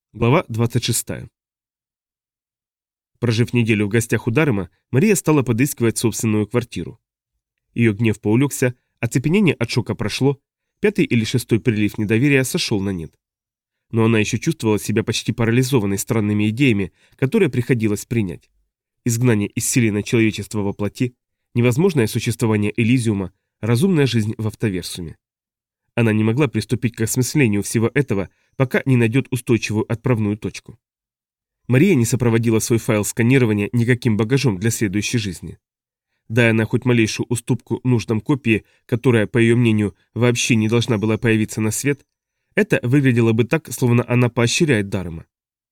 Глава 26. Прожив неделю в гостях у Дарема, Мария стала подыскивать собственную квартиру. Ее гнев поулегся, оцепенение от шока прошло, пятый или шестой прилив недоверия сошел на нет. Но она еще чувствовала себя почти парализованной странными идеями, которые приходилось принять. Изгнание из вселенной человечества во плоти, невозможное существование Элизиума, разумная жизнь в автоверсуме. Она не могла приступить к осмыслению всего этого, пока не найдет устойчивую отправную точку. Мария не сопроводила свой файл сканирования никаким багажом для следующей жизни. Дая она хоть малейшую уступку нуждам копии, которая, по ее мнению, вообще не должна была появиться на свет, это выглядело бы так, словно она поощряет Дарема.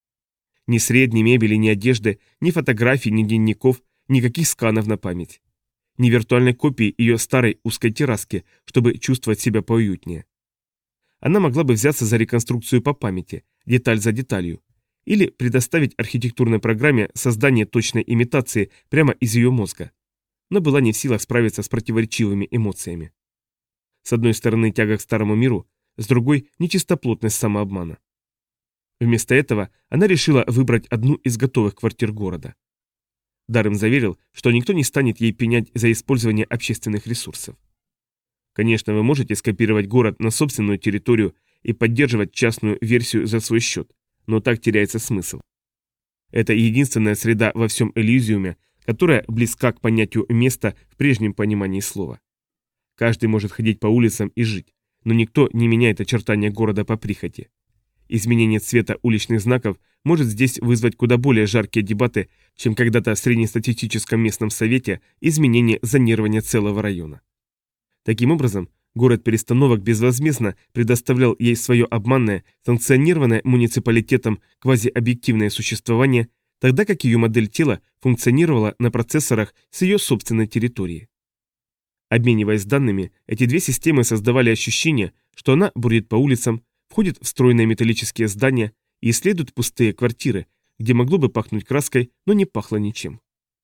Ни сред, ни мебели, ни одежды, ни фотографий, ни дневников, никаких сканов на память. Ни виртуальной копии ее старой узкой терраски, чтобы чувствовать себя поуютнее. Она могла бы взяться за реконструкцию по памяти, деталь за деталью, или предоставить архитектурной программе создание точной имитации прямо из ее мозга, но была не в силах справиться с противоречивыми эмоциями. С одной стороны тяга к старому миру, с другой – нечистоплотность самообмана. Вместо этого она решила выбрать одну из готовых квартир города. Дарем заверил, что никто не станет ей пенять за использование общественных ресурсов. Конечно, вы можете скопировать город на собственную территорию и поддерживать частную версию за свой счет, но так теряется смысл. Это единственная среда во всем Элизиуме, которая близка к понятию места в прежнем понимании слова. Каждый может ходить по улицам и жить, но никто не меняет очертания города по прихоти. Изменение цвета уличных знаков может здесь вызвать куда более жаркие дебаты, чем когда-то в среднестатистическом местном совете изменение зонирования целого района. Таким образом, город перестановок безвозмездно предоставлял ей свое обманное, санкционированное муниципалитетом квазиобъективное существование, тогда как ее модель тела функционировала на процессорах с ее собственной территории. Обмениваясь данными, эти две системы создавали ощущение, что она бродит по улицам, входит в стройные металлические здания и исследует пустые квартиры, где могло бы пахнуть краской, но не пахло ничем.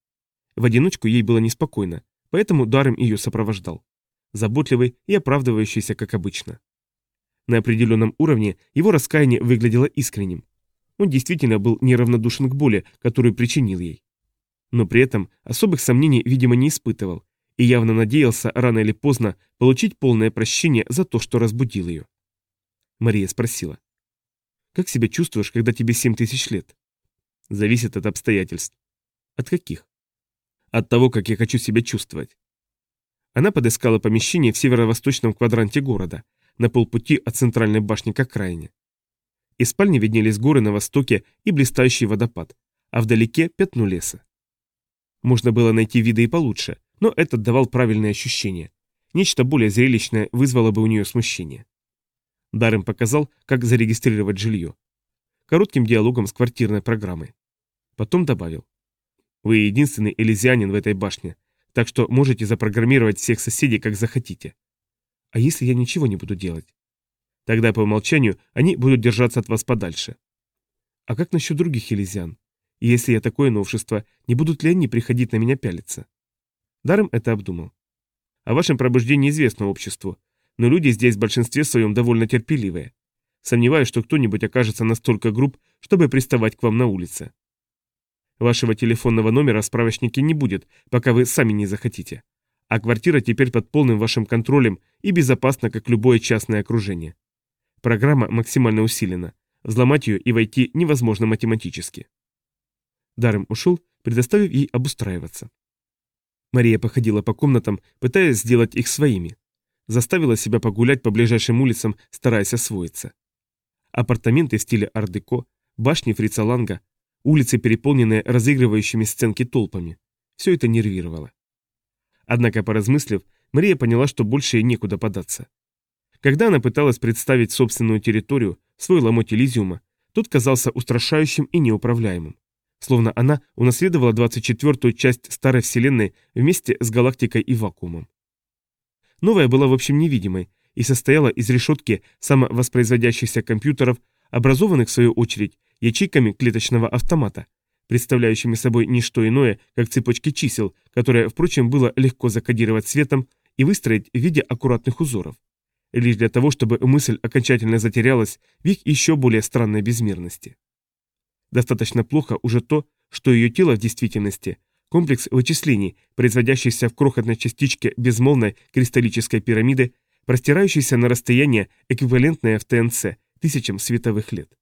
В одиночку ей было неспокойно, поэтому Дарем ее сопровождал. Заботливый и оправдывающийся, как обычно. На определенном уровне его раскаяние выглядело искренним. Он действительно был неравнодушен к боли, которую причинил ей. Но при этом особых сомнений, видимо, не испытывал, и явно надеялся рано или поздно получить полное прощение за то, что разбудил ее. Мария спросила: «Как себя чувствуешь, когда тебе 7000 лет?» «Зависит от обстоятельств». «От каких?» «От того, как я хочу себя чувствовать». Она подыскала помещение в северо-восточном квадранте города, на полпути от центральной башни к окраине. Из спальни виднелись горы на востоке и блистающий водопад, а вдалеке пятно леса. Можно было найти виды и получше, но этот давал правильные ощущения. Нечто более зрелищное вызвало бы у нее смущение. Дарем показал, как зарегистрировать жилье. Коротким диалогом с квартирной программой. Потом добавил: «Вы единственный элизианин в этой башне, так что можете запрограммировать всех соседей, как захотите. А если я ничего не буду делать? Тогда по умолчанию они будут держаться от вас подальше. А как насчет других элизиан? И если я такое новшество, не будут ли они приходить на меня пялиться?» Дарем это обдумал. «О вашем пробуждении известно обществу, но люди здесь в большинстве своем довольно терпеливые. Сомневаюсь, что кто-нибудь окажется настолько груб, чтобы приставать к вам на улице. Вашего телефонного номера в справочнике не будет, пока вы сами не захотите. А квартира теперь под полным вашим контролем и безопасна, как любое частное окружение. Программа максимально усилена. Взломать ее и войти невозможно математически». Дарем ушел, предоставив ей обустраиваться. Мария походила по комнатам, пытаясь сделать их своими. Заставила себя погулять по ближайшим улицам, стараясь освоиться. Апартаменты в стиле ар-деко, башни Фрица Ланга, улицы, переполненные разыгрывающими сценки толпами. Все это нервировало. Однако, поразмыслив, Мария поняла, что больше ей некуда податься. Когда она пыталась представить собственную территорию, свой ломоть Элизиума, тот казался устрашающим и неуправляемым. Словно она унаследовала 24-ю часть старой вселенной вместе с галактикой и вакуумом. Новая была в общем невидимой и состояла из решетки самовоспроизводящихся компьютеров, образованных в свою очередь ячейками клеточного автомата, представляющими собой не что иное, как цепочки чисел, которые, впрочем, было легко закодировать цветом и выстроить в виде аккуратных узоров, лишь для того, чтобы мысль окончательно затерялась в их еще более странной безмерности. Достаточно плохо уже то, что ее тело в действительности – комплекс вычислений, производящийся в крохотной частичке безмолвной кристаллической пирамиды, простирающейся на расстояние, эквивалентное в ТНЦ тысячам световых лет.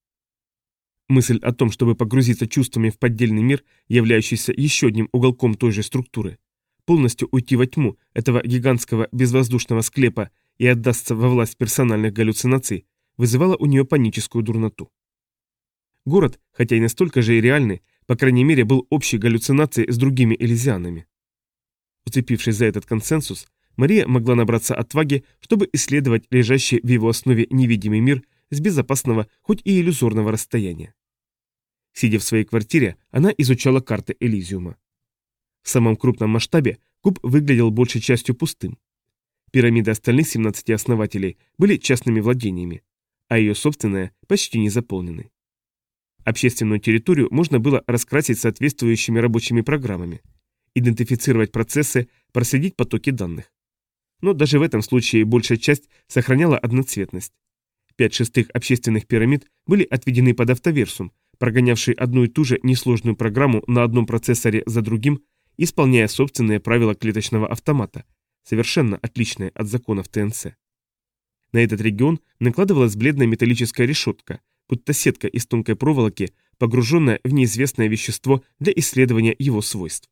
Мысль о том, чтобы погрузиться чувствами в поддельный мир, являющийся еще одним уголком той же структуры, полностью уйти во тьму этого гигантского безвоздушного склепа и отдастся во власть персональных галлюцинаций, вызывала у нее паническую дурноту. Город, хотя и настолько же и реальный, по крайней мере, был общей галлюцинацией с другими элизианами. Уцепившись за этот консенсус, Мария могла набраться отваги, чтобы исследовать лежащий в его основе невидимый мир с безопасного, хоть и иллюзорного расстояния. Сидя в своей квартире, она изучала карты Элизиума. В самом крупном масштабе куб выглядел большей частью пустым. Пирамиды остальных 17 основателей были частными владениями, а ее собственная почти не заполнены. Общественную территорию можно было раскрасить соответствующими рабочими программами, идентифицировать процессы, проследить потоки данных. Но даже в этом случае большая часть сохраняла одноцветность. 5/6 общественных пирамид были отведены под автоверсум, прогонявший одну и ту же несложную программу на одном процессоре за другим, исполняя собственные правила клеточного автомата, совершенно отличные от законов ТНЦ. На этот регион накладывалась бледная металлическая решетка, будто сетка из тонкой проволоки, погруженная в неизвестное вещество для исследования его свойств.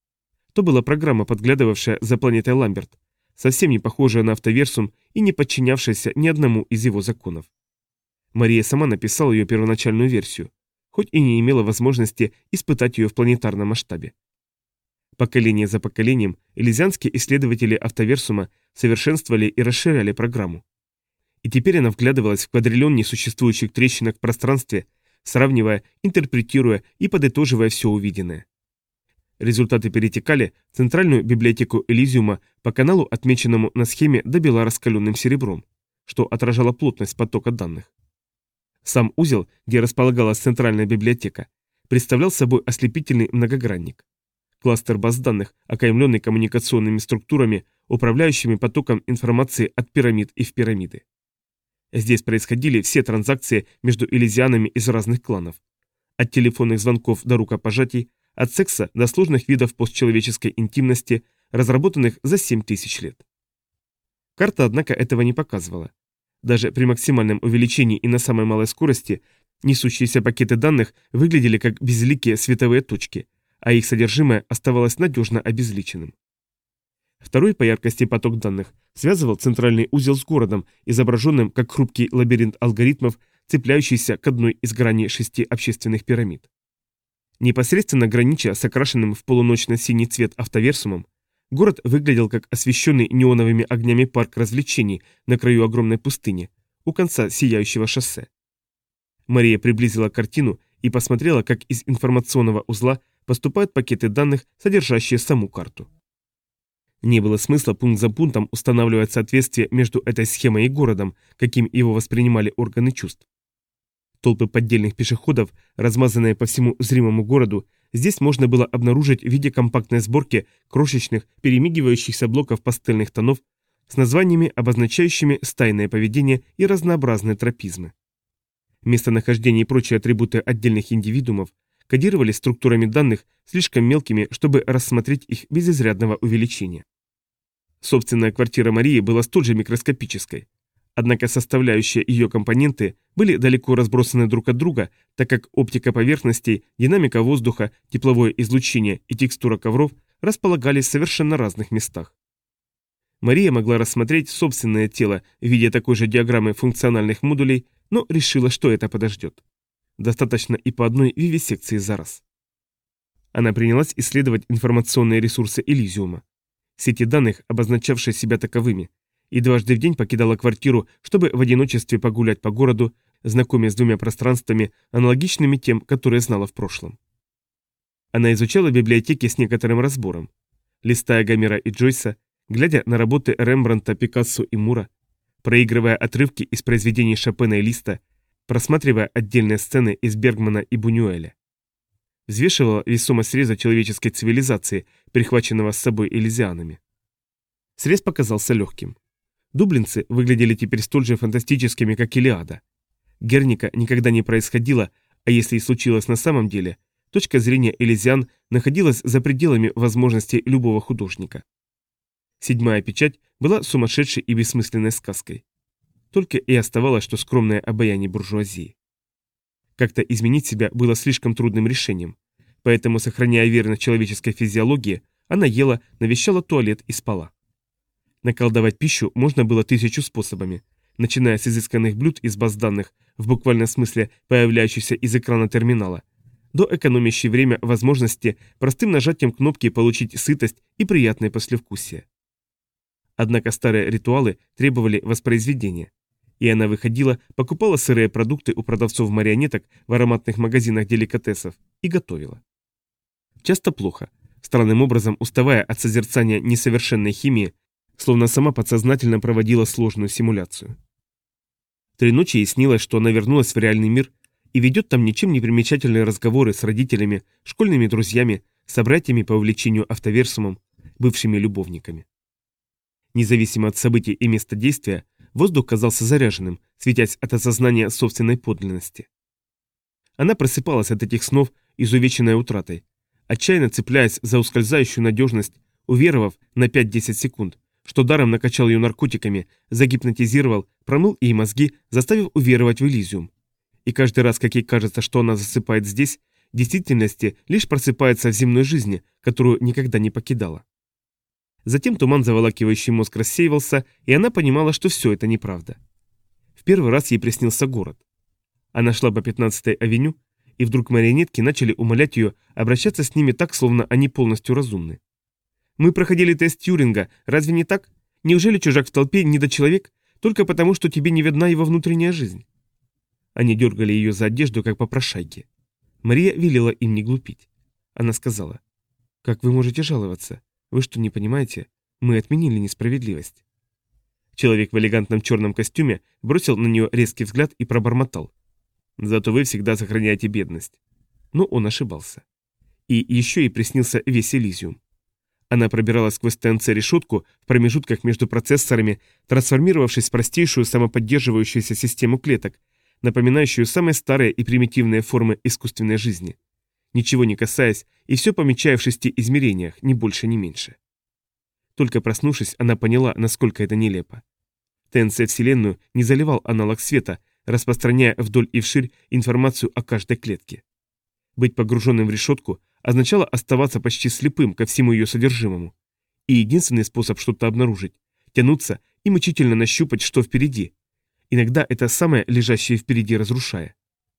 То была программа, подглядывавшая за планетой Ламберт, совсем не похожая на автоверсум и не подчинявшаяся ни одному из его законов. Мария сама написала ее первоначальную версию, хоть и не имела возможности испытать ее в планетарном масштабе. Поколение за поколением элизианские исследователи автоверсума совершенствовали и расширяли программу. И теперь она вглядывалась в квадриллион несуществующих трещинок в пространстве, сравнивая, интерпретируя и подытоживая все увиденное. Результаты перетекали в центральную библиотеку Элизиума по каналу, отмеченному на схеме до бела раскаленным серебром, что отражало плотность потока данных. Сам узел, где располагалась центральная библиотека, представлял собой ослепительный многогранник. Кластер баз данных, окаймленный коммуникационными структурами, управляющими потоком информации от пирамид и в пирамиды. Здесь происходили все транзакции между элизианами из разных кланов. От телефонных звонков до рукопожатий, от секса до сложных видов постчеловеческой интимности, разработанных за 7000 лет. Карта, однако, этого не показывала. Даже при максимальном увеличении и на самой малой скорости несущиеся пакеты данных выглядели как безликие световые точки, а их содержимое оставалось надежно обезличенным. Второй по яркости поток данных связывал центральный узел с городом, изображенным как хрупкий лабиринт алгоритмов, цепляющийся к одной из граней 6 общественных пирамид. Непосредственно гранича с окрашенным в полуночно-синий цвет автоверсумом, город выглядел как освещенный неоновыми огнями парк развлечений на краю огромной пустыни, у конца сияющего шоссе. Мария приблизила картину и посмотрела, как из информационного узла поступают пакеты данных, содержащие саму карту. Не было смысла пункт за пунктом устанавливать соответствие между этой схемой и городом, каким его воспринимали органы чувств. Толпы поддельных пешеходов, размазанные по всему зримому городу, здесь можно было обнаружить в виде компактной сборки крошечных, перемигивающихся блоков пастельных тонов с названиями, обозначающими стайное поведение и разнообразные тропизмы. Местонахождение и прочие атрибуты отдельных индивидуумов кодировались структурами данных слишком мелкими, чтобы рассмотреть их без изрядного увеличения. Собственная квартира Марии была столь же микроскопической, однако составляющие ее компоненты были далеко разбросаны друг от друга, так как оптика поверхностей, динамика воздуха, тепловое излучение и текстура ковров располагались в совершенно разных местах. Мария могла рассмотреть собственное тело в виде такой же диаграммы функциональных модулей, но решила, что это подождет. Достаточно и по одной вивисекции за раз. Она принялась исследовать информационные ресурсы Элизиума. Сети данных, обозначавшие себя таковыми, и дважды в день покидала квартиру, чтобы в одиночестве погулять по городу, знакомясь с двумя пространствами, аналогичными тем, которые знала в прошлом. Она изучала библиотеки с некоторым разбором, листая Гомера и Джойса, глядя на работы Рембрандта, Пикассо и Мура, проигрывая отрывки из произведений Шопена и Листа, просматривая отдельные сцены из Бергмана и Бунюэля. Взвешивала весомость среза человеческой цивилизации, прихваченного с собой элизианами. Срез показался легким. Дублинцы выглядели теперь столь же фантастическими, как Илиада. Герника никогда не происходила, А если и случилось на самом деле, точка зрения Элизиан находилась за пределами возможностей любого художника. Седьмая печать была сумасшедшей и бессмысленной сказкой. Только и оставалось, что скромное обаяние буржуазии. Как-то изменить себя было слишком трудным решением, поэтому, сохраняя верность человеческой физиологии, она ела, навещала туалет и спала. Наколдовать пищу можно было 1000 способами, начиная с изысканных блюд из баз данных, в буквальном смысле появляющихся из экрана терминала, до экономящей время возможности простым нажатием кнопки получить сытость и приятное послевкусие. Однако старые ритуалы требовали воспроизведения, и она выходила, покупала сырые продукты у продавцов-марионеток в ароматных магазинах деликатесов и готовила. Часто плохо, странным образом уставая от созерцания несовершенной химии, словно сама подсознательно проводила сложную симуляцию. 3 ночи ей снилось, что она вернулась в реальный мир и ведет там ничем не примечательные разговоры с родителями, школьными друзьями, собратьями по увлечению автоверсумом, бывшими любовниками. Независимо от событий и места действия, воздух казался заряженным, светясь от осознания собственной подлинности. Она просыпалась от этих снов, изувеченной утратой, отчаянно цепляясь за ускользающую надежность, уверовав на 5-10 секунд, что даром накачал ее наркотиками, загипнотизировал, промыл ей мозги, заставив уверовать в Элизиум. И каждый раз, как ей кажется, что она засыпает здесь, в действительности лишь просыпается в земной жизни, которую никогда не покидала. Затем туман, заволакивающий мозг, рассеивался, и она понимала, что все это неправда. В первый раз ей приснился город. Она шла по 15-й авеню, и вдруг марионетки начали умолять ее обращаться с ними так, словно они полностью разумны. «Мы проходили тест Тьюринга, разве не так? Неужели чужак в толпе недочеловек, только потому, что тебе не видна его внутренняя жизнь?» Они дергали ее за одежду, как попрошайки. Мария велела им не глупить. Она сказала: «Как вы можете жаловаться? Вы что, не понимаете? Мы отменили несправедливость». Человек в элегантном черном костюме бросил на нее резкий взгляд и пробормотал: «Зато вы всегда сохраняете бедность». Но он ошибался. И еще ей приснился весь Элизиум. Она пробиралась сквозь ТНЦ-решетку в промежутках между процессорами, трансформировавшись в простейшую самоподдерживающуюся систему клеток, напоминающую самые старые и примитивные формы искусственной жизни. Ничего не касаясь, и все помечая в 6 измерениях, ни больше, ни меньше. Только проснувшись, она поняла, насколько это нелепо. ТНЦ-вселенную не заливал аналог света, распространяя вдоль и вширь информацию о каждой клетке. Быть погруженным в решетку означало оставаться почти слепым ко всему ее содержимому. И единственный способ что-то обнаружить – тянуться и мучительно нащупать, что впереди. Иногда это самое лежащее впереди разрушая.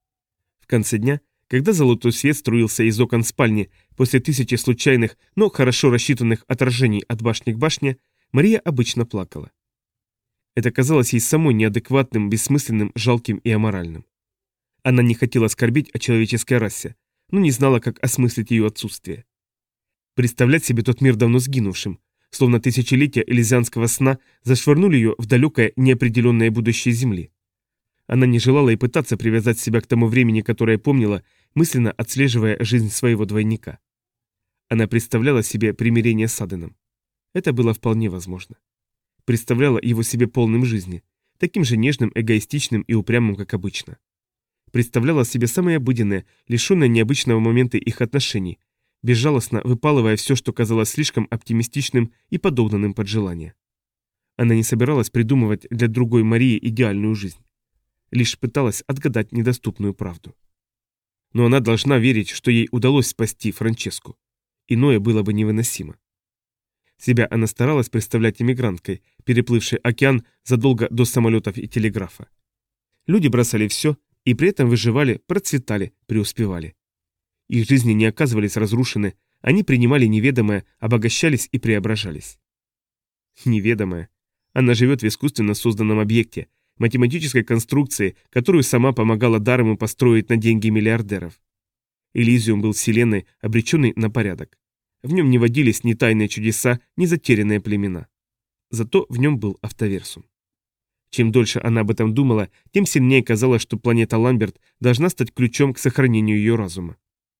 В конце дня, когда золотой свет струился из окон спальни после 1000 случайных, но хорошо рассчитанных отражений от башни к башне, Мария обычно плакала. Это казалось ей самой неадекватным, бессмысленным, жалким и аморальным. Она не хотела скорбить о человеческой расе, но не знала, как осмыслить ее отсутствие. Представлять себе тот мир давно сгинувшим, словно тысячелетия элизианского сна зашвырнули ее в далекое неопределенное будущее Земли. Она не желала и пытаться привязать себя к тому времени, которое помнила, мысленно отслеживая жизнь своего двойника. Она представляла себе примирение с Аденом. Это было вполне возможно. Представляла его себе полным жизни, таким же нежным, эгоистичным и упрямым, как обычно. Представляла себе самые обыденные, лишенные необычного момента их отношений, безжалостно выпалывая все, что казалось слишком оптимистичным и подогнанным под желание. Она не собиралась придумывать для другой Марии идеальную жизнь. Лишь пыталась отгадать недоступную правду. Но она должна верить, что ей удалось спасти Франческу. Иное было бы невыносимо. Себя она старалась представлять эмигранткой, переплывшей океан задолго до самолетов и телеграфа. Люди бросали все и при этом выживали, процветали, преуспевали. Их жизни не оказывались разрушены, они принимали неведомое, обогащались и преображались. Неведомое. Она живет в искусственно созданном объекте, математической конструкции, которую сама помогала Дарему построить на деньги миллиардеров. Элизиум был вселенной, обреченной на порядок. В нем не водились ни тайные чудеса, ни затерянные племена. Зато в нем был автоверсум. Чем дольше она об этом думала, тем сильнее казалось, что планета Ламберт должна стать ключом к сохранению ее разума.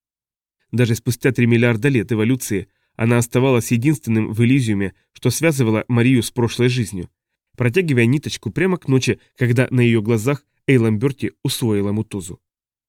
Даже спустя 3 миллиарда лет эволюции она оставалась единственным в Элизиуме, что связывало Марию с прошлой жизнью, протягивая ниточку прямо к ночи, когда на ее глазах Эйлам Берти усвоила мутозу.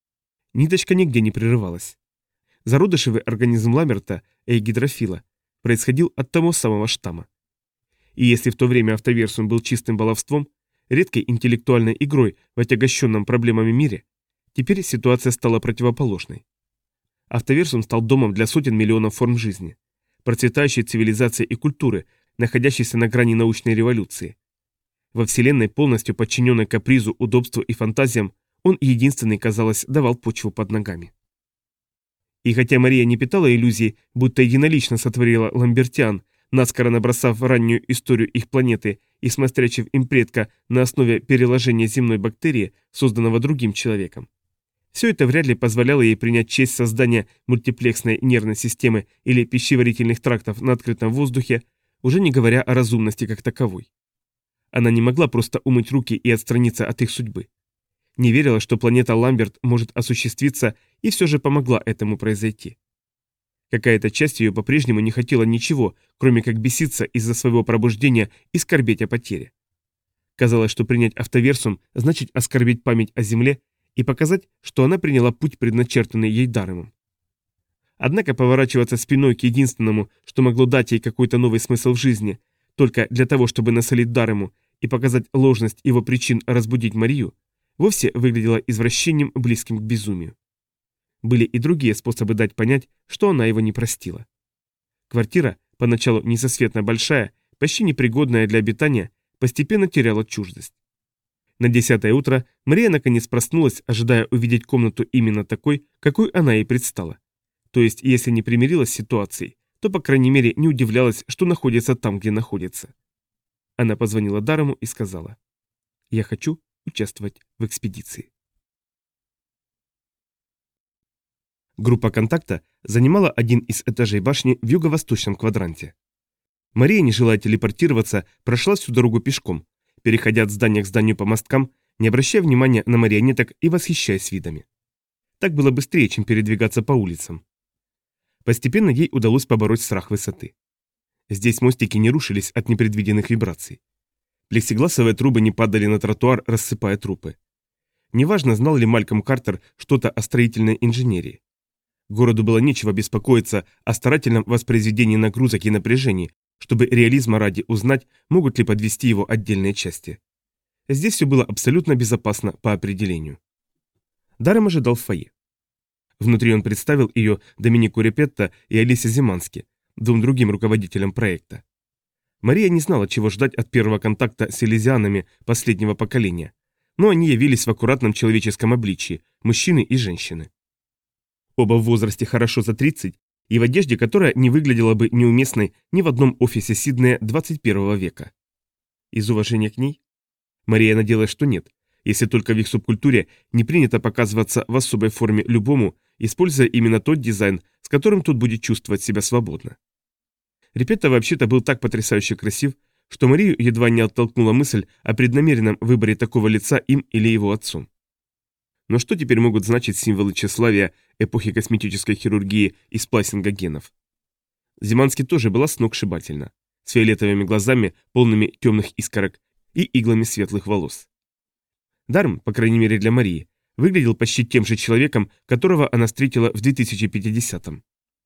Ниточка нигде не прерывалась. Зародышевый организм Ламберта, эйгидрофила, происходил от того самого штамма. И если в то время автоверсум был чистым баловством, редкой интеллектуальной игрой в отягощенном проблемами мире, теперь ситуация стала противоположной. Автоверсум стал домом для сотен миллионов форм жизни, процветающей цивилизации и культуры, находящейся на грани научной революции. Во Вселенной, полностью подчиненной капризу, удобству и фантазиям, он единственный, казалось, давал почву под ногами. И хотя Мария не питала иллюзий, будто единолично сотворила ламбертиан, наскоро набросав раннюю историю их планеты и смострячив им предка на основе переложения земной бактерии, созданного другим человеком, все это вряд ли позволяло ей принять честь создания мультиплексной нервной системы или пищеварительных трактов на открытом воздухе, уже не говоря о разумности как таковой. Она не могла просто умыть руки и отстраниться от их судьбы. Не верила, что планета Ламберт может осуществиться, и все же помогла этому произойти. Какая-то часть ее по-прежнему не хотела ничего, кроме как беситься из-за своего пробуждения и скорбеть о потере. Казалось, что принять автоверсум значит оскорбить память о Земле и показать, что она приняла путь, предначертанный ей Даремом. Однако поворачиваться спиной к единственному, что могло дать ей какой-то новый смысл в жизни, только для того, чтобы насолить Дарему и показать ложность его причин разбудить Марию, вовсе выглядело извращением, близким к безумию. Были и другие способы дать понять, что она его не простила. Квартира, поначалу несосветно большая, почти непригодная для обитания, постепенно теряла чуждость. На 10-е утро Мария наконец проснулась, ожидая увидеть комнату именно такой, какой она ей предстала. То есть, если не примирилась с ситуацией, то, по крайней мере, не удивлялась, что находится там, где находится. Она позвонила Дарему и сказала: «Я хочу участвовать в экспедиции». Группа контакта занимала один из этажей башни в юго-восточном квадранте. Мария, не желая телепортироваться, прошла всю дорогу пешком, переходя от здания к зданию по мосткам, не обращая внимания на марионеток и восхищаясь видами. Так было быстрее, чем передвигаться по улицам. Постепенно ей удалось побороть страх высоты. Здесь мостики не рушились от непредвиденных вибраций. Плексигласовые трубы не падали на тротуар, рассыпая трупы. Неважно, знал ли Малькольм Картер что-то о строительной инженерии. Городу было нечего беспокоиться о старательном воспроизведении нагрузок и напряжений, чтобы реализма ради узнать, могут ли подвести его отдельные части. Здесь все было абсолютно безопасно по определению. Дарем ожидал в фойе. Внутри он представил ее Доминику Репетто и Алисе Зимански, двум другим руководителям проекта. Мария не знала, чего ждать от первого контакта с элизианами последнего поколения, но они явились в аккуратном человеческом обличии, мужчины и женщины. Оба в возрасте хорошо за 30 и в одежде, которая не выглядела бы неуместной ни в одном офисе Сиднея 21 века. Из уважения к ней? Мария надеялась, что нет, если только в их субкультуре не принято показываться в особой форме любому, используя именно тот дизайн, с которым тот будет чувствовать себя свободно. Репетто вообще-то был так потрясающе красив, что Марию едва не оттолкнула мысль о преднамеренном выборе такого лица им или его отцом. Но что теперь могут значить символы тщеславия эпохи косметической хирургии и сплайсинга генов? Зимански тоже была сногсшибательна, с фиолетовыми глазами, полными темных искорок и иглами светлых волос. Дарм, по крайней мере для Марии, выглядел почти тем же человеком, которого она встретила в 2050-м.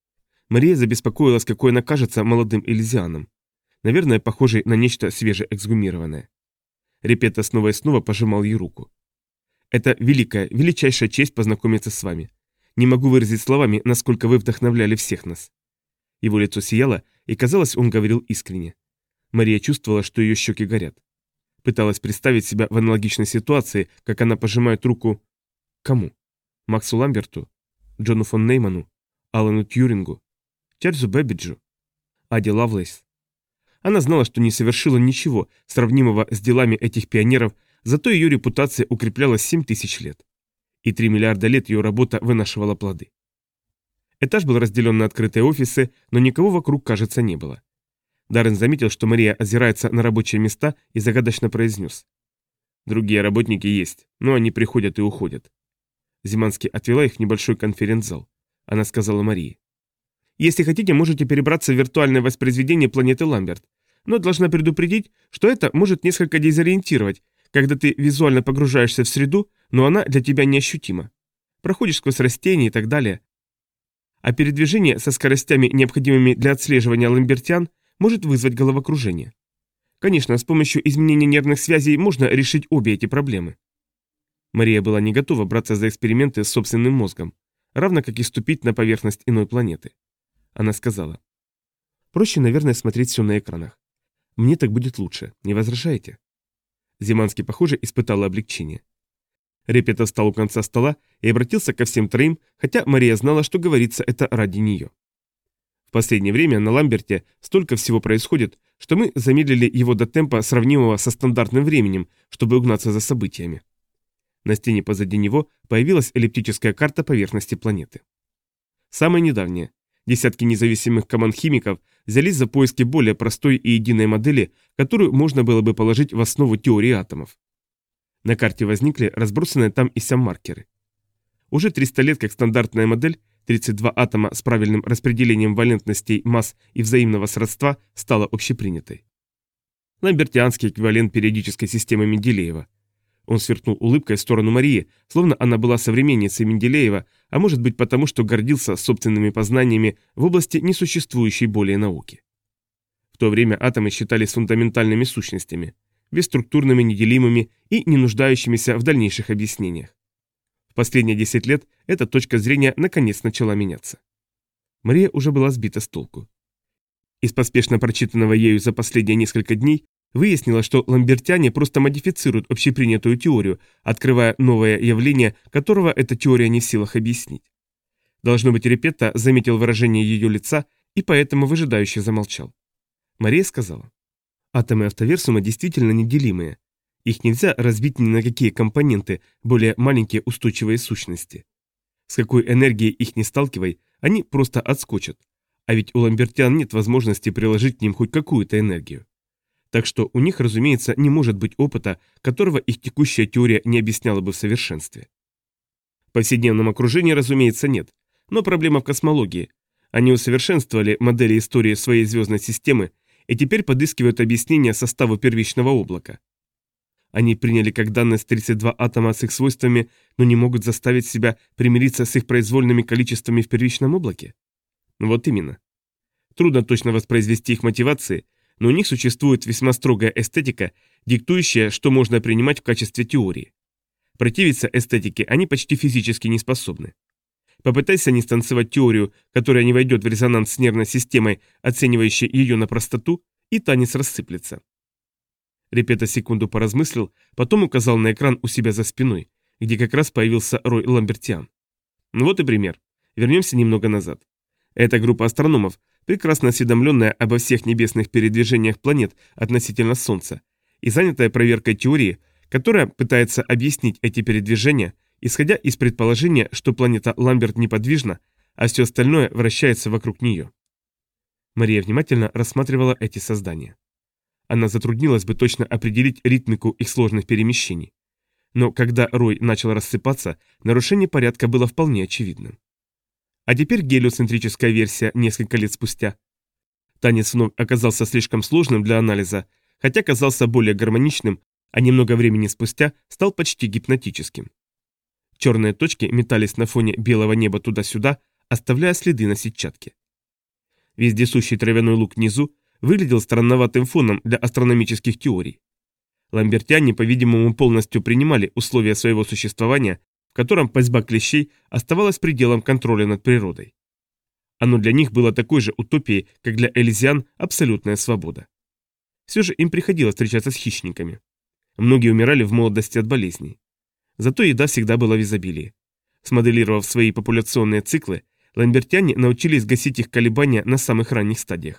Мария забеспокоилась, какой она кажется молодым элизианом, наверное, похожей на нечто свежеэксгумированное. Репетто снова и снова пожимал ей руку. «Это великая, величайшая честь познакомиться с вами. Не могу выразить словами, насколько вы вдохновляли всех нас». Его лицо сияло, и, казалось, он говорил искренне. Мария чувствовала, что ее щеки горят. Пыталась представить себя в аналогичной ситуации, как она пожимает руку... Кому? Максу Ламберту? Джону фон Нейману? Алану Тьюрингу? Чарльзу Бэббиджу? Аде Лавлейс? Она знала, что не совершила ничего, сравнимого с делами этих пионеров, зато ее репутация укреплялась 7000 лет. И 3 миллиарда лет ее работа вынашивала плоды. Этаж был разделен на открытые офисы, но никого вокруг, кажется, не было. Даррен заметил, что Мария озирается на рабочие места и загадочно произнес: «Другие работники есть, но они приходят и уходят». Зимански отвела их в небольшой конференц-зал. Она сказала Марии: «Если хотите, можете перебраться в виртуальное воспроизведение планеты Ламберт, но должна предупредить, что это может несколько дезориентировать, когда ты визуально погружаешься в среду, но она для тебя неощутима. проходишь сквозь растения и так далее. А передвижение со скоростями, необходимыми для отслеживания ламбертиан, может вызвать головокружение. Конечно, с помощью изменения нервных связей можно решить обе эти проблемы. Мария была не готова браться за эксперименты с собственным мозгом, равно как и ступить на поверхность иной планеты. Она сказала: «Проще, наверное, смотреть все на экранах. Мне так будет лучше, не возражаете?» Зиманский, похоже, испытал облегчение. Репета встал у конца стола и обратился ко всем троим, хотя Мария знала, что говорится это ради нее. В последнее время на Ламберте столько всего происходит, что мы замедлили его до темпа, сравнимого со стандартным временем, чтобы угнаться за событиями. На стене позади него появилась эллиптическая карта поверхности планеты. Самое недавнее. Десятки независимых команд химиков взялись за поиски более простой и единой модели, которую можно было бы положить в основу теории атомов. На карте возникли разбросанные там и сям маркеры. Уже 300 лет как стандартная модель, 32 атома с правильным распределением валентностей, масс и взаимного сродства, стала общепринятой. Ламбертианский эквивалент периодической системы Менделеева. Он сверкнул улыбкой в сторону Марии, словно она была современницей Менделеева, а может быть потому, что гордился собственными познаниями в области несуществующей более науки. В то время атомы считались фундаментальными сущностями, бесструктурными, неделимыми и не нуждающимися в дальнейших объяснениях. В последние 10 лет эта точка зрения наконец начала меняться. Мария уже была сбита с толку. Из поспешно прочитанного ею за последние несколько дней выяснила, что ламбертяне просто модифицируют общепринятую теорию, открывая новое явление, которого эта теория не в силах объяснить. Должно быть, Репетта заметил выражение ее лица и поэтому выжидающе замолчал. Мария сказала: «Атомы автоверсума действительно неделимые. Их нельзя разбить ни на какие компоненты, более маленькие устойчивые сущности. С какой энергией их не сталкивай, они просто отскочат. А ведь у ламбертян нет возможности приложить к ним хоть какую-то энергию. Так что у них, разумеется, не может быть опыта, которого их текущая теория не объясняла бы в совершенстве. В повседневном окружении, разумеется, нет. Но проблема в космологии. Они усовершенствовали модели истории своей звездной системы и теперь подыскивают объяснение составу первичного облака. Они приняли как данность 32 атома с их свойствами, но не могут заставить себя примириться с их произвольными количествами в первичном облаке? Вот именно. Трудно точно воспроизвести их мотивации, но у них существует весьма строгая эстетика, диктующая, что можно принимать в качестве теории. Противиться эстетике они почти физически не способны. Попытайся не станцевать теорию, которая не войдет в резонанс с нервной системой, оценивающей ее на простоту, и танец рассыплется. Репета секунду поразмыслил, потом указал на экран у себя за спиной, где как раз появился Рой Ламбертиан. Ну вот и пример. Вернемся немного назад. Эта группа астрономов, прекрасно осведомленная обо всех небесных передвижениях планет относительно Солнца, и занятая проверкой теории, которая пытается объяснить эти передвижения, исходя из предположения, что планета Ламберт неподвижна, а все остальное вращается вокруг нее. Мария внимательно рассматривала эти создания. Она затруднилась бы точно определить ритмику их сложных перемещений. Но когда Рой начал рассыпаться, нарушение порядка было вполне очевидным. А теперь гелиоцентрическая версия несколько лет спустя. Танец вновь оказался слишком сложным для анализа, хотя казался более гармоничным, а немного времени спустя стал почти гипнотическим. Черные точки метались на фоне белого неба туда-сюда, оставляя следы на сетчатке. Вездесущий травяной луг внизу выглядел странноватым фоном для астрономических теорий. Ламбертяне, по-видимому, полностью принимали условия своего существования, в котором пастьба клещей оставалась пределом контроля над природой. Оно для них было такой же утопией, как для элизиан абсолютная свобода. Все же им приходилось встречаться с хищниками. Многие умирали в молодости от болезней. Зато еда всегда была в изобилии. Смоделировав свои популяционные циклы, ламбертяне научились гасить их колебания на самых ранних стадиях.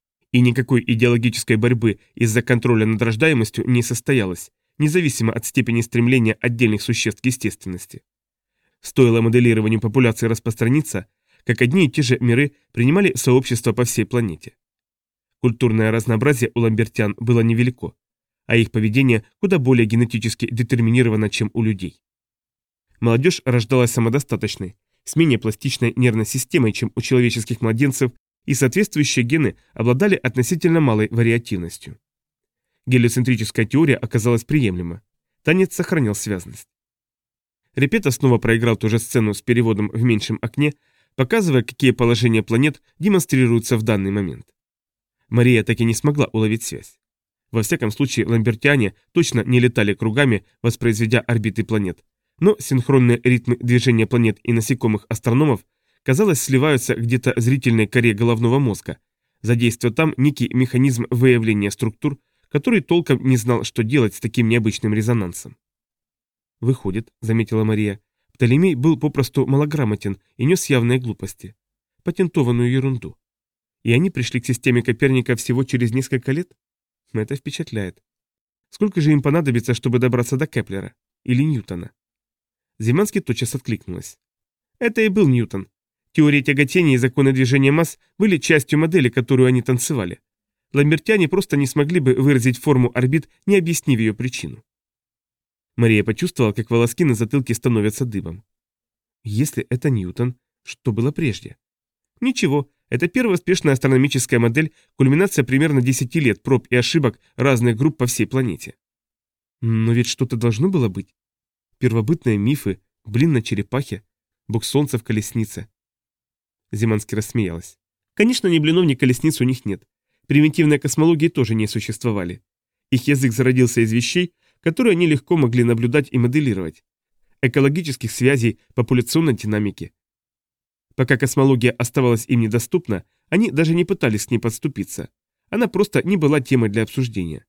И никакой идеологической борьбы из-за контроля над рождаемостью не состоялось, независимо от степени стремления отдельных существ к естественности. Стоило моделированию популяции распространиться, как одни и те же миры принимали сообщества по всей планете. Культурное разнообразие у ламбертян было невелико, а их поведение куда более генетически детерминировано, чем у людей. Молодежь рождалась самодостаточной, с менее пластичной нервной системой, чем у человеческих младенцев, и соответствующие гены обладали относительно малой вариативностью. Гелиоцентрическая теория оказалась приемлема. Танец сохранял связность. Репета снова проиграл ту же сцену с переводом в меньшем окне, показывая, какие положения планет демонстрируются в данный момент. Мария так и не смогла уловить связь. Во всяком случае, ламбертиане точно не летали кругами, воспроизведя орбиты планет, но синхронные ритмы движения планет и насекомых астрономов, казалось, сливаются где-то в зрительной коре головного мозга, задействуя там некий механизм выявления структур, который толком не знал, что делать с таким необычным резонансом. «Выходит», — заметила Мария, — Птолемей был попросту малограмотен и нес явные глупости. Патентованную ерунду. И они пришли к системе Коперника всего через несколько лет? Это впечатляет. Сколько же им понадобится, чтобы добраться до Кеплера? Или Ньютона? Зиманский тотчас откликнулась. Это и был Ньютон. Теория тяготения и законы движения масс были частью модели, которую они танцевали. Ламбертиане просто не смогли бы выразить форму орбит, не объяснив ее причину. Мария почувствовала, как волоски на затылке становятся дыбом. Если это Ньютон, что было прежде? Ничего, это первая успешная астрономическая модель, кульминация примерно 10 лет проб и ошибок разных групп по всей планете. Но ведь что-то должно было быть. Первобытные мифы, блин на черепахе, бог солнца в колеснице. Зиманский рассмеялась. Конечно, ни блинов, ни колесниц у них нет. Примитивной космологии тоже не существовали. Их язык зародился из вещей, которые они легко могли наблюдать и моделировать. Экологических связей, популяционной динамики. Пока космология оставалась им недоступна, они даже не пытались к ней подступиться. Она просто не была темой для обсуждения.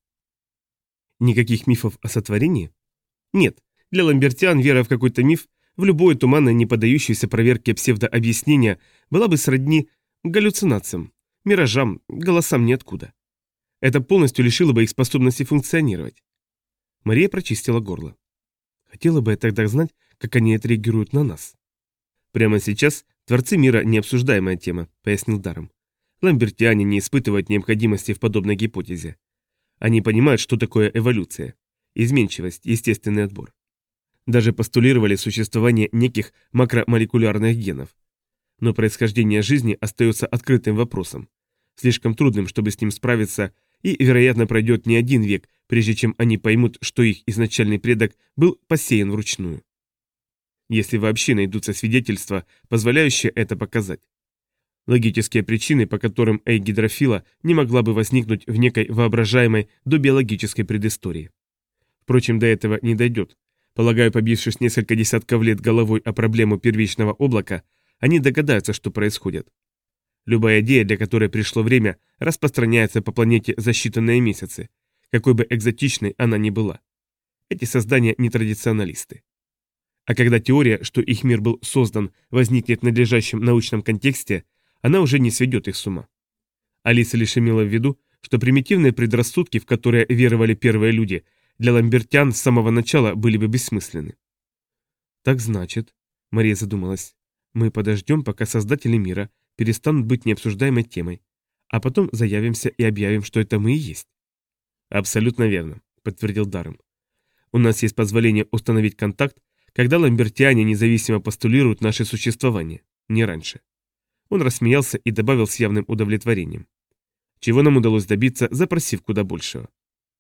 Никаких мифов о сотворении? Нет, для ламбертиан вера в какой-то миф, в любое туманное, не поддающееся проверке псевдообъяснения, была бы сродни галлюцинациям, миражам, голосам ниоткуда. Это полностью лишило бы их способности функционировать. Мария прочистила горло. Хотела бы я тогда знать, как они отреагируют на нас. Прямо сейчас творцы мира – необсуждаемая тема, пояснил Даром. Ламбертиане не испытывают необходимости в подобной гипотезе. Они понимают, что такое эволюция, изменчивость, естественный отбор. Даже постулировали существование неких макромолекулярных генов. Но происхождение жизни остается открытым вопросом, слишком трудным, чтобы с ним справиться, и, вероятно, пройдет не один век, прежде чем они поймут, что их изначальный предок был посеян вручную. Если вообще найдутся свидетельства, позволяющие это показать. Логические причины, по которым эйгидрофила не могла бы возникнуть в некой воображаемой добиологической предыстории. Впрочем, до этого не дойдет. Полагаю, побившись несколько десятков лет головой о проблему первичного облака, они догадаются, что происходит. Любая идея, для которой пришло время, распространяется по планете за считанные месяцы, какой бы экзотичной она ни была. Эти создания нетрадиционалисты. А когда теория, что их мир был создан, возникнет в надлежащем научном контексте, она уже не сведет их с ума. Алиса лишь имела в виду, что примитивные предрассудки, в которые веровали первые люди, для ламбертян с самого начала были бы бессмысленны. «Так значит», — Мария задумалась, — «мы подождем, пока создатели мира перестанут быть необсуждаемой темой, а потом заявимся и объявим, что это мы и есть». «Абсолютно верно», — подтвердил Даром. «У нас есть позволение установить контакт, когда ламбертиане независимо постулируют наше существование, не раньше». Он рассмеялся и добавил с явным удовлетворением. Чего нам удалось добиться, запросив куда большего.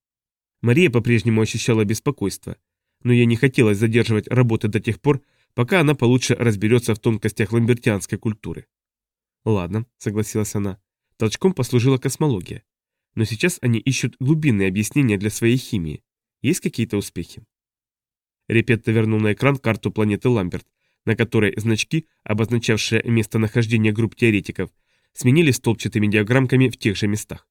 Мария по-прежнему ощущала беспокойство, но ей не хотелось задерживать работы до тех пор, пока она получше разберется в тонкостях ламбертианской культуры. «Ладно», — согласилась она, — толчком послужила космология. Но сейчас они ищут глубинные объяснения для своей химии. Есть какие-то успехи? Репетто вернул на экран карту планеты Ламберт, на которой значки, обозначавшие местонахождение групп теоретиков, сменились столбчатыми диаграммками в тех же местах.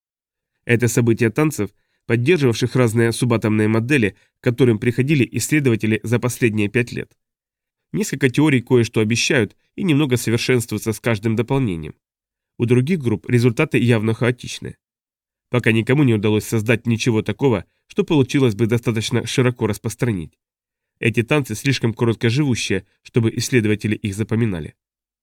Это событие танцев, поддерживавших разные субатомные модели, к которым приходили исследователи за последние 5 лет. Несколько теорий кое-что обещают и немного совершенствуются с каждым дополнением. У других групп результаты явно хаотичны. Пока никому не удалось создать ничего такого, что получилось бы достаточно широко распространить. Эти танцы слишком короткоживущие, чтобы исследователи их запоминали.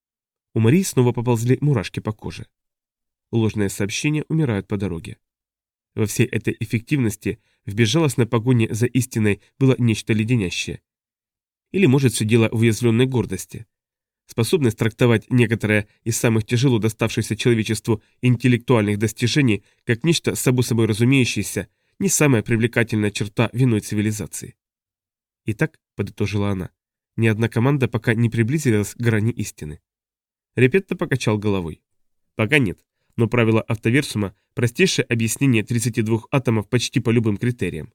У Марии снова поползли мурашки по коже. Ложные сообщения умирают по дороге. Во всей этой эффективности в безжалостной погоне за истиной было нечто леденящее. Или, может, все дело в уязвленной гордости. Способность трактовать некоторые из самых тяжело доставшихся человечеству интеллектуальных достижений как нечто само собой разумеющееся, не самая привлекательная черта виной цивилизации. «Итак», — подытожила она, Ни одна команда пока не приблизилась к грани истины. Репетто покачал головой. Пока нет, но правило автоверсума – простейшее объяснение 32 атомов почти по любым критериям.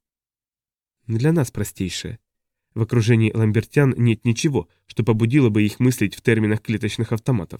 Для нас простейшее. В окружении ламбертиан нет ничего, что побудило бы их мыслить в терминах клеточных автоматов.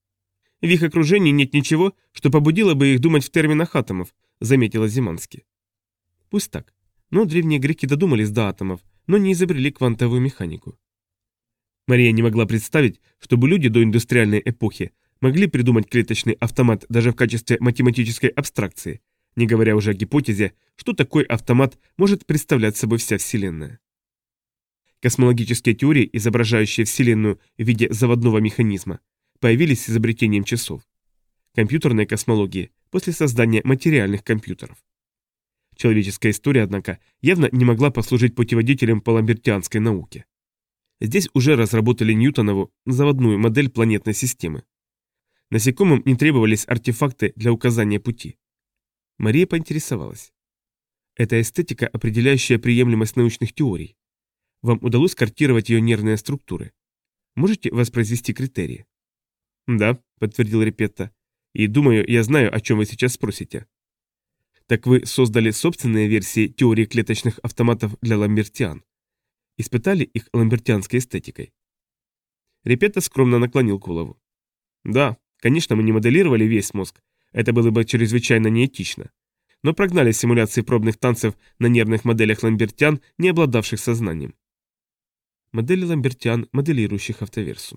В их окружении нет ничего, что побудило бы их думать в терминах атомов, заметила Зимански. Пусть так. Но древние греки додумались до атомов, но не изобрели квантовую механику. Мария не могла представить, чтобы люди до индустриальной эпохи могли придумать клеточный автомат даже в качестве математической абстракции, не говоря уже о гипотезе, что такой автомат может представлять собой вся Вселенная. Космологические теории, изображающие Вселенную в виде заводного механизма, появились с изобретением часов. Компьютерной космологии после создания материальных компьютеров. Человеческая история, однако, явно не могла послужить путеводителем по ламбертианской науке. Здесь уже разработали Ньютонову заводную модель планетной системы. Насекомым не требовались артефакты для указания пути. Мария поинтересовалась. Это эстетика, определяющая приемлемость научных теорий. Вам удалось картировать ее нервные структуры? Можете воспроизвести критерии? Да, подтвердил Репетто. И думаю, я знаю, о чем вы сейчас спросите. Так вы создали собственные версии теории клеточных автоматов для ламбертиан? Испытали их ламбертианской эстетикой? Репетто скромно наклонил голову. Да, конечно, мы не моделировали весь мозг, это было бы чрезвычайно неэтично. Но прогнали симуляции пробных танцев на нервных моделях ламбертиан, не обладавших сознанием. Модели ламбертиан, моделирующих автоверсум.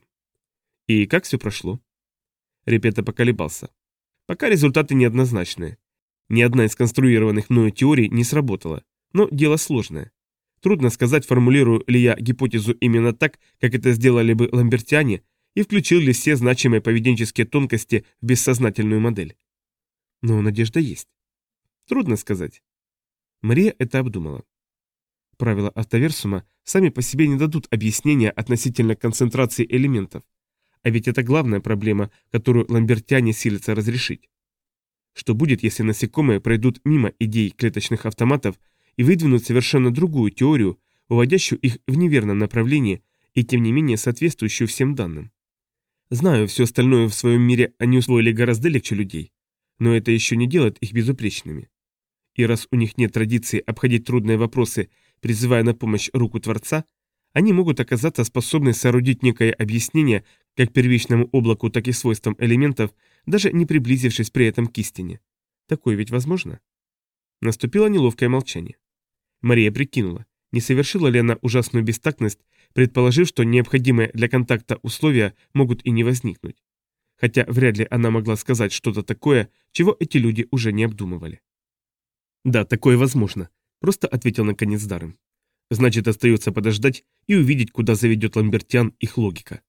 И как все прошло? Репетто поколебался. Пока результаты неоднозначные. Ни одна из конструированных мною теорий не сработала, но дело сложное. Трудно сказать, формулирую ли я гипотезу именно так, как это сделали бы ламбертиане, и включил ли все значимые поведенческие тонкости в бессознательную модель. Но надежда есть. Трудно сказать. Мария это обдумала. Правила автоверсума сами по себе не дадут объяснения относительно концентрации элементов, а ведь это главная проблема, которую ламбертиане силятся разрешить. Что будет, если насекомые пройдут мимо идей клеточных автоматов и выдвинут совершенно другую теорию, уводящую их в неверном направлении и тем не менее соответствующую всем данным? Знаю, все остальное в своем мире они усвоили гораздо легче людей, но это еще не делает их безупречными. И раз у них нет традиции обходить трудные вопросы, призывая на помощь руку Творца, они могут оказаться способны соорудить некое объяснение как первичному облаку, так и свойствам элементов, даже не приблизившись при этом к истине. Такое ведь возможно? Наступило неловкое молчание. Мария прикинула, не совершила ли она ужасную бестактность, предположив, что необходимые для контакта условия могут и не возникнуть. Хотя вряд ли она могла сказать что-то такое, чего эти люди уже не обдумывали. «Да, такое возможно», — просто ответил наконец Даррен. «Значит, остается подождать и увидеть, куда заведет ламбертиан их логика».